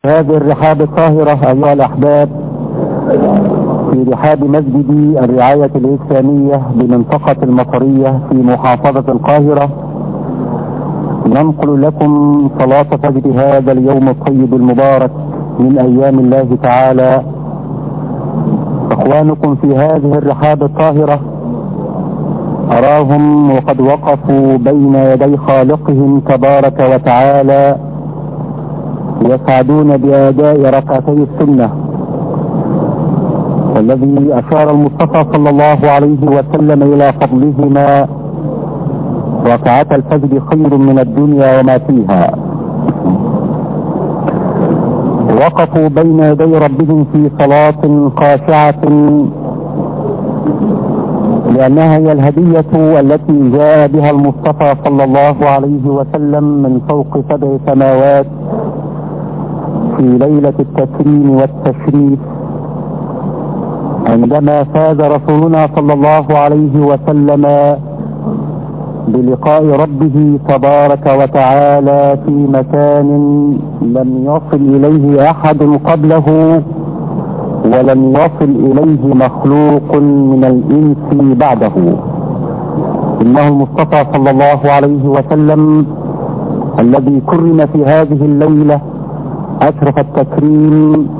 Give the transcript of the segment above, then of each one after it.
هذه الرحاب الطاهرة أيها الأحباب في رحاب مسجد الرعاية الإسلامية بمنطقة المطرية في محافظة القاهرة، ننقل لكم صلاة فجر هذا اليوم الطيب المبارك من أيام الله تعالى. إخوانكم في هذه الرحاب الطاهرة أراهم وقد وقفوا بين يدي خالقهم تبارك وتعالى يسعدون بأداء ركعتي السنة، والذي أشار المصطفى صلى الله عليه وسلم إلى فضلهما. ركعتا الفجر خير من الدنيا وما فيها. وقفوا بين يدي ربهم في صلاة خاشعة، لأنها هي الهدية التي جاء بها المصطفى صلى الله عليه وسلم من فوق 7 سماوات في ليلة التكريم والتشريف، عندما فاز رسولنا صلى الله عليه وسلم بلقاء ربه تبارك وتعالى في مكان لم يصل إليه أحد قبله ولم يصل إليه مخلوق من الإنس بعده. إنه المصطفى صلى الله عليه وسلم الذي كرم في هذه الليلة أشرف التكريم،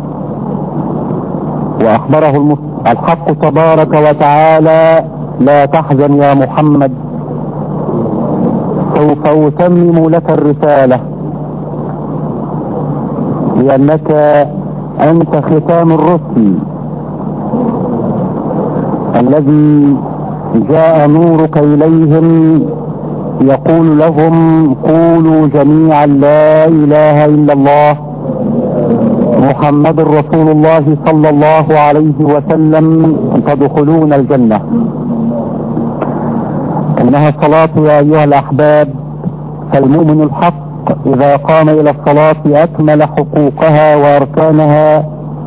وأخبره الحق تبارك وتعالى: لا تحزن يا محمد، سوف أتمم لك الرسالة، لأنك أنت ختام الرسل الذي جاء نورك إليهم يقول لهم: قولوا جميعا لا إله إلا الله محمد رسول الله صلى الله عليه وسلم تدخلون الجنة. إنها الصلاة يا أيها الأحباب، فالمؤمن الحق إذا قام إلى الصلاة أكمل حقوقها وأركانها،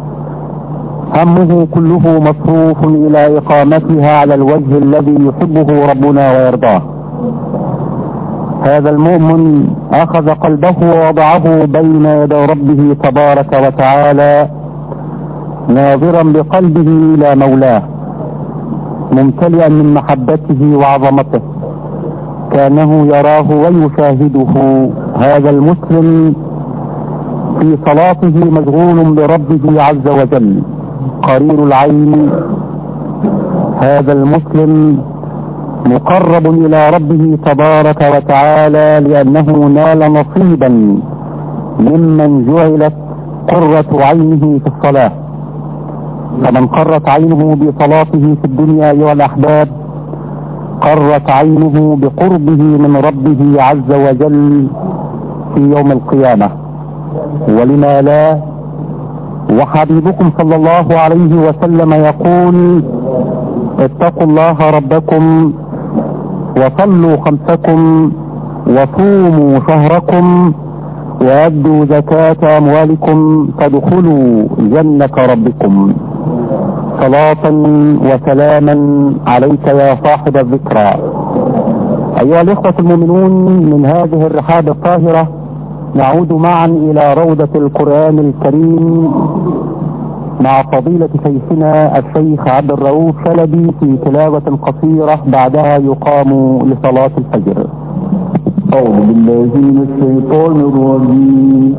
همه كله مصروف إلى إقامتها على الوجه الذي يحبه ربنا ويرضاه. هذا المؤمن أخذ قلبه ووضعه بين يدي ربه تبارك وتعالى، ناظرا بقلبه إلى مولاه، ممتلئا من محبته وعظمته، كأنه يراه ويشاهده. هذا المسلم في صلاته مشغول بربه عز وجل، قرير العين. هذا المسلم مقرب إلى ربه تبارك وتعالى، لأنه نال نصيبا ممن جعلت قرة عينه في الصلاة. فمن قرت عينه بصلاته في الدنيا أيها الأحباب، قرت عينه بقربه من ربه عز وجل في يوم القيامة. ولما لا؟ وحبيبكم صلى الله عليه وسلم يقول: اتقوا الله ربكم وصلوا خمسكم وصوموا شهركم وأدوا زكاة أموالكم تدخلوا جنة ربكم. صلاة وسلاما عليك يا صاحب الذكرى. أيها الإخوة المؤمنون، من هذه الرحاب الطاهرة نعود معا إلى روضة القرآن الكريم مع فضيلة شيخنا الشيخ عبد الرؤوف شلبي في تلاوة قصيرة، بعدها يقام لصلاة الفجر. أعوذ بالله من الشيطان الرجيم.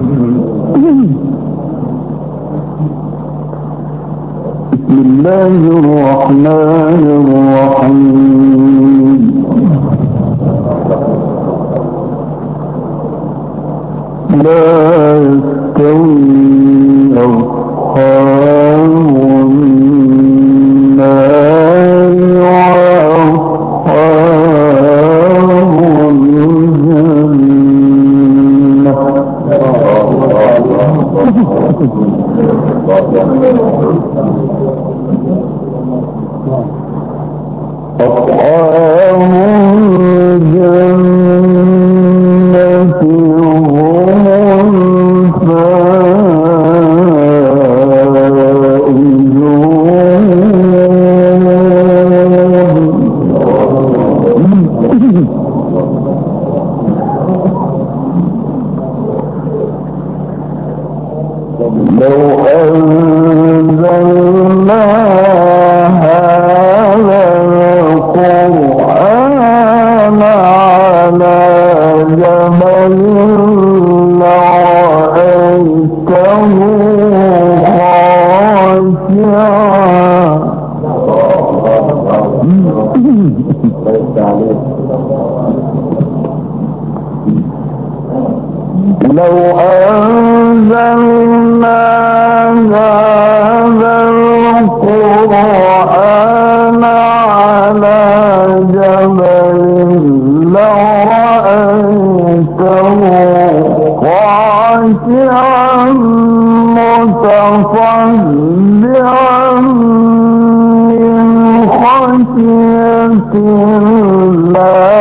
بسم الله الرحمن الرحيم. لا يستوي أصحاب النار وأصحاب الجنة. أصحاب الجنة هم لو أنزلنا هذا القرآن على جبل لرأيته لو أنزلنا هذا القرآن على جبل لرأيته خاشعا متصدعا من خشية الله.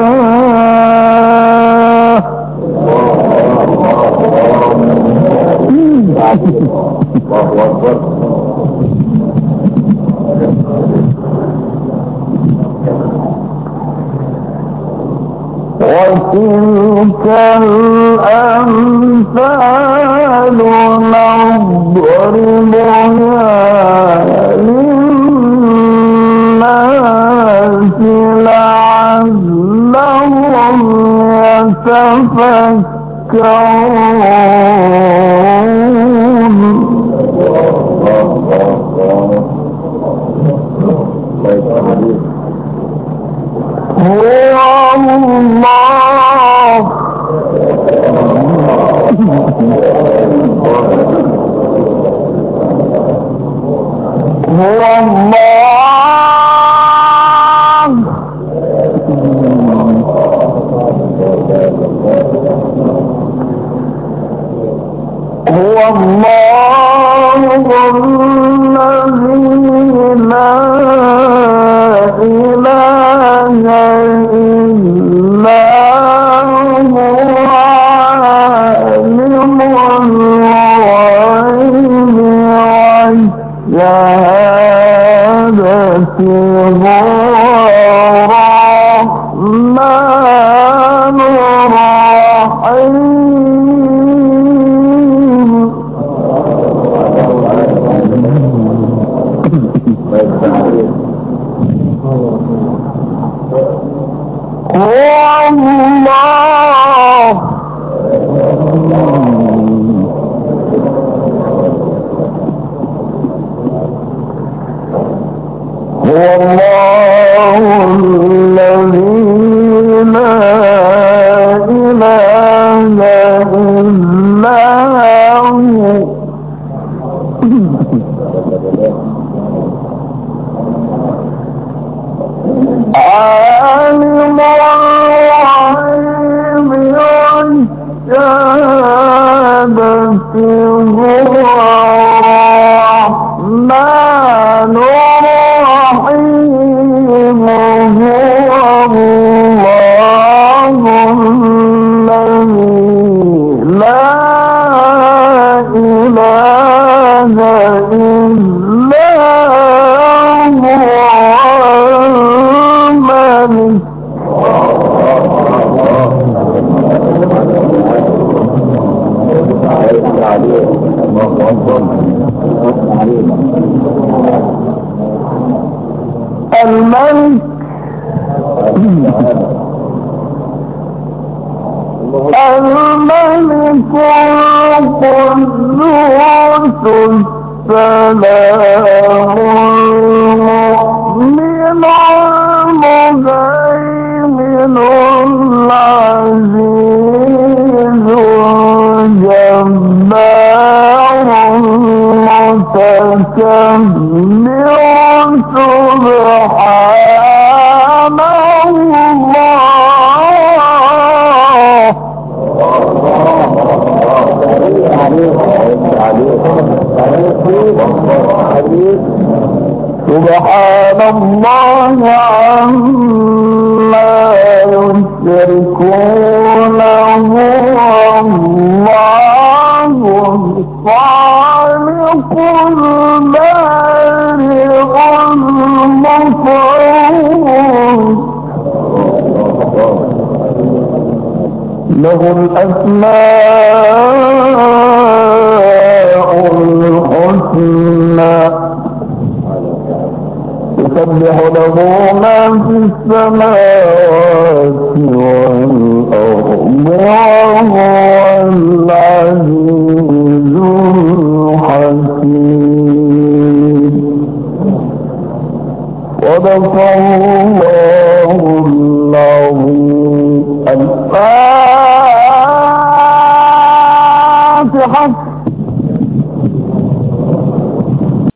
وتلك الأمثال نضربها للناس لعلهم يتفكرون. هو الله هو الله هو الله الذي لا إله إلا هو عالم الغيب والشهادة هو الرحمن الرحيم. الملك القدوس السلام المؤمن المهيمن العزيز الجبار المتكبر سبحان الله عما يشركون. هو الخالق البارئ المصور له الأسماء يسبح له ما في السماوات والأرض وهو العزيز الحكيم. صدق الله العظيم.